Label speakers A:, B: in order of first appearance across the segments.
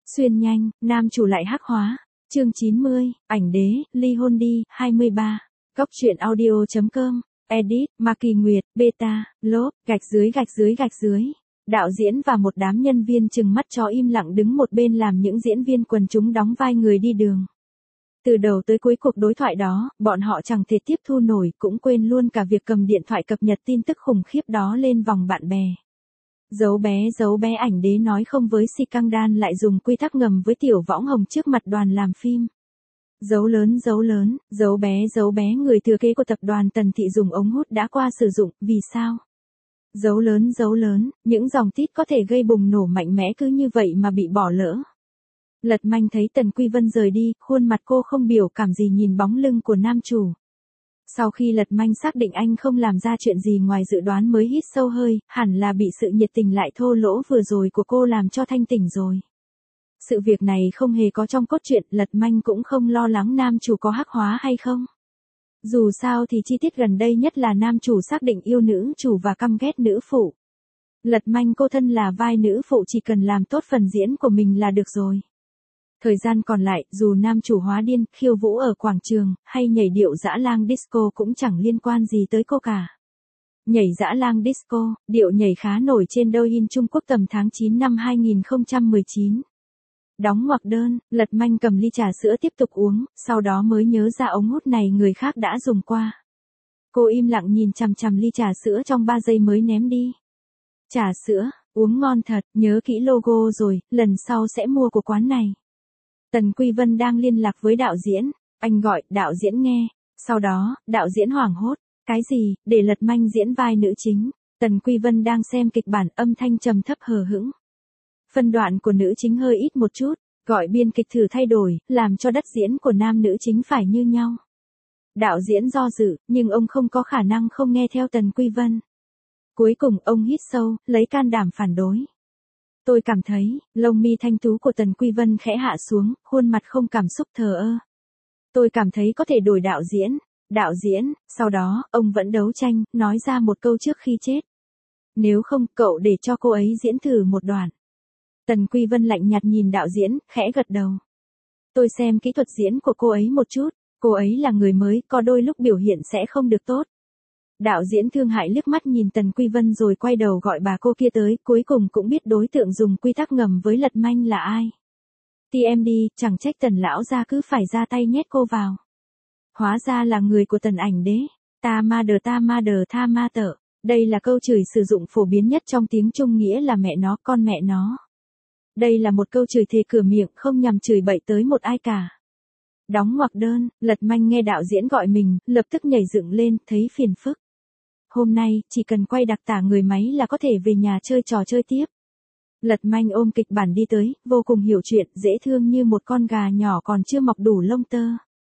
A: Xuyên nhanh, nam chủ lại hắc hóa. Chương 90, ảnh đế, ly hôn đi, 23. Góc truyện audio.com, edit, Mạc Kỳ Nguyệt, beta, lốp, gạch dưới. Đạo diễn và một đám nhân viên trừng mắt cho im lặng đứng một bên làm những diễn viên quần chúng đóng vai người đi đường. Từ đầu tới cuối cuộc đối thoại đó, bọn họ chẳng thể tiếp thu nổi, cũng quên luôn cả việc cầm điện thoại cập nhật tin tức khủng khiếp đó lên vòng bạn bè. Giấu bé ảnh đế nói không với Si Căng Đan lại dùng quy tắc ngầm với Tiểu Võng Hồng trước mặt đoàn làm phim. Giấu lớn, giấu bé người thừa kế của tập đoàn Tần Thị dùng ống hút đã qua sử dụng, vì sao? Giấu lớn, những dòng tít có thể gây bùng nổ mạnh mẽ cứ như vậy mà bị bỏ lỡ. Lật Manh thấy Tần Quy Vân rời đi, khuôn mặt cô không biểu cảm gì nhìn bóng lưng của nam chủ. Sau khi Lật Manh xác định anh không làm ra chuyện gì ngoài dự đoán mới hít sâu hơi, hẳn là bị sự nhiệt tình lại thô lỗ vừa rồi của cô làm cho thanh tỉnh rồi. Sự việc này không hề có trong cốt truyện, Lật Manh cũng không lo lắng nam chủ có hắc hóa hay không. Dù sao thì chi tiết gần đây nhất là nam chủ xác định yêu nữ chủ và căm ghét nữ phụ. Lật Manh cô thân là vai nữ phụ chỉ cần làm tốt phần diễn của mình là được rồi. Thời gian còn lại, dù nam chủ hóa điên, khiêu vũ ở quảng trường, hay nhảy điệu dã lang disco cũng chẳng liên quan gì tới cô cả. Nhảy dã lang disco, điệu nhảy khá nổi trên Douyin Trung Quốc tầm tháng 9 năm 2019. Đóng ngoặc đơn, Lật Manh cầm ly trà sữa tiếp tục uống, sau đó mới nhớ ra ống hút này người khác đã dùng qua. Cô im lặng nhìn chằm ly trà sữa trong 3 giây mới ném đi. Trà sữa, uống ngon thật, nhớ kỹ logo rồi, lần sau sẽ mua của quán này. Tần Quy Vân đang liên lạc với đạo diễn, anh gọi, đạo diễn nghe, sau đó, đạo diễn hoảng hốt, cái gì, để Lật Manh diễn vai nữ chính. Tần Quy Vân đang xem kịch bản, âm thanh trầm thấp hờ hững. Phân đoạn của nữ chính hơi ít một chút, gọi biên kịch thử thay đổi, làm cho đất diễn của nam nữ chính phải như nhau. Đạo diễn do dự, nhưng ông không có khả năng không nghe theo Tần Quy Vân. Cuối cùng ông hít sâu, lấy can đảm phản đối. Tôi cảm thấy, lông mi thanh tú của Tần Quy Vân khẽ hạ xuống, khuôn mặt không cảm xúc thờ ơ. Tôi cảm thấy có thể đổi đạo diễn, sau đó, ông vẫn đấu tranh, nói ra một câu trước khi chết. Nếu không, cậu để cho cô ấy diễn thử một đoạn. Tần Quy Vân lạnh nhạt nhìn đạo diễn, khẽ gật đầu. Tôi xem kỹ thuật diễn của cô ấy một chút, cô ấy là người mới, có đôi lúc biểu hiện sẽ không được tốt. Đạo diễn thương hại liếc mắt nhìn Tần Quy Vân rồi quay đầu gọi bà cô kia tới, cuối cùng cũng biết đối tượng dùng quy tắc ngầm với Lật Manh là ai. TMD, chẳng trách Tần lão gia cứ phải ra tay nhét cô vào. Hóa ra là người của Tần ảnh đế. Ta ma đờ tha ma tợ. Đây là câu chửi sử dụng phổ biến nhất trong tiếng Trung, nghĩa là mẹ nó, con mẹ nó. Đây là một câu chửi thề cửa miệng, không nhằm chửi bậy tới một ai cả. Đóng ngoặc đơn, Lật Manh nghe đạo diễn gọi mình, lập tức nhảy dựng lên, thấy phiền phức. Hôm nay, chỉ cần quay đặc tả người máy là có thể về nhà chơi trò chơi tiếp. Lật Manh ôm kịch bản đi tới, vô cùng hiểu chuyện, dễ thương như một con gà nhỏ còn chưa mọc đủ lông tơ.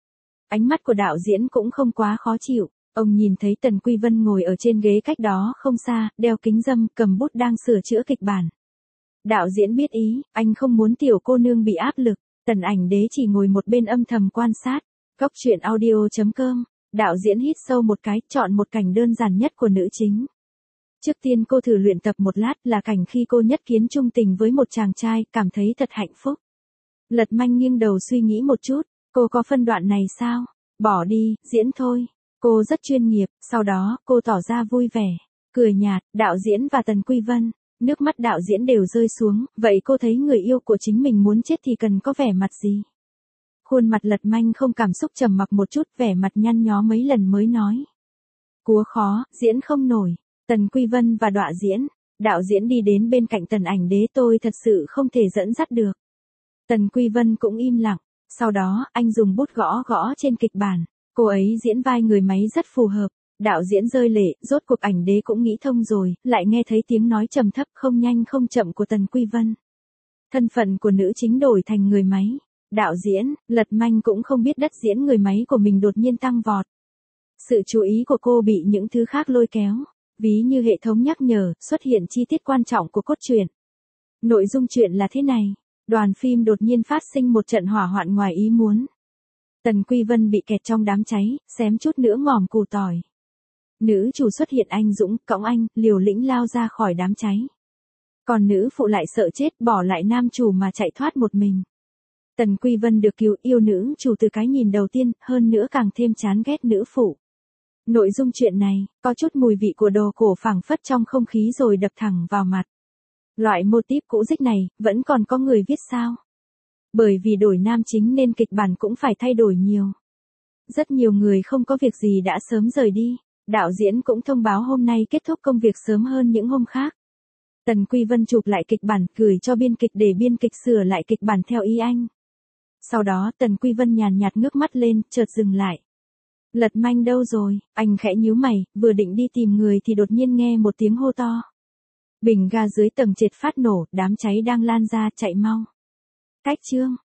A: Ánh mắt của đạo diễn cũng không quá khó chịu, ông nhìn thấy Tần Quy Vân ngồi ở trên ghế cách đó không xa, đeo kính râm, cầm bút đang sửa chữa kịch bản. Đạo diễn biết ý, anh không muốn tiểu cô nương bị áp lực, Tần ảnh đế chỉ ngồi một bên âm thầm quan sát. Góc truyện audio.com, đạo diễn hít sâu một cái, chọn một cảnh đơn giản nhất của nữ chính. Trước tiên cô thử luyện tập một lát, là cảnh khi cô nhất kiến chung tình với một chàng trai, cảm thấy thật hạnh phúc. Lật Manh nghiêng đầu suy nghĩ một chút, cô có phân đoạn này sao? Bỏ đi, diễn thôi. Cô rất chuyên nghiệp, sau đó, cô tỏ ra vui vẻ, cười nhạt, đạo diễn và Tần Quy Vân. Nước mắt đạo diễn đều rơi xuống, vậy cô thấy người yêu của chính mình muốn chết thì cần có vẻ mặt gì? Khuôn mặt Lật Manh không cảm xúc, trầm mặc một chút, vẻ mặt nhăn nhó mấy lần mới nói. Cúa khó, diễn không nổi. Tần Quy Vân và đọa diễn. Đạo diễn đi đến bên cạnh Tần ảnh đế, tôi thật sự không thể dẫn dắt được. Tần Quy Vân cũng im lặng. Sau đó, anh dùng bút gõ trên kịch bản. Cô ấy diễn vai người máy rất phù hợp. Đạo diễn rơi lệ, rốt cuộc ảnh đế cũng nghĩ thông rồi, lại nghe thấy tiếng nói trầm thấp không nhanh không chậm của Tần Quy Vân. Thân phận của nữ chính đổi thành người máy. Đạo diễn, Lật Manh cũng không biết đất diễn người máy của mình đột nhiên tăng vọt. Sự chú ý của cô bị những thứ khác lôi kéo, ví như hệ thống nhắc nhở, xuất hiện chi tiết quan trọng của cốt truyện. Nội dung truyện là thế này, đoàn phim đột nhiên phát sinh một trận hỏa hoạn ngoài ý muốn. Tần Quy Vân bị kẹt trong đám cháy, xém chút nữa ngòm củ tỏi. Nữ chủ xuất hiện anh dũng, cõng anh, liều lĩnh lao ra khỏi đám cháy. Còn nữ phụ lại sợ chết bỏ lại nam chủ mà chạy thoát một mình. Tần Quy Vân được cứu yêu nữ chủ từ cái nhìn đầu tiên, hơn nữa càng thêm chán ghét nữ phụ. Nội dung chuyện này, có chút mùi vị của đồ cổ phảng phất trong không khí rồi đập thẳng vào mặt. Loại mô típ cũ dích này, vẫn còn có người viết sao? Bởi vì đổi nam chính nên kịch bản cũng phải thay đổi nhiều. Rất nhiều người không có việc gì đã sớm rời đi. Đạo diễn cũng thông báo hôm nay kết thúc công việc sớm hơn những hôm khác. Tần Quy Vân chụp lại kịch bản, gửi cho biên kịch để biên kịch sửa lại kịch bản theo ý anh. Sau đó Tần Quy Vân nhàn nhạt ngước mắt lên, chợt dừng lại. Lật Manh đâu rồi? Anh khẽ nhíu mày, vừa định đi tìm người thì đột nhiên nghe một tiếng hô to. Bình ga dưới tầng trệt phát nổ, đám cháy đang lan ra, chạy mau. Cách chương.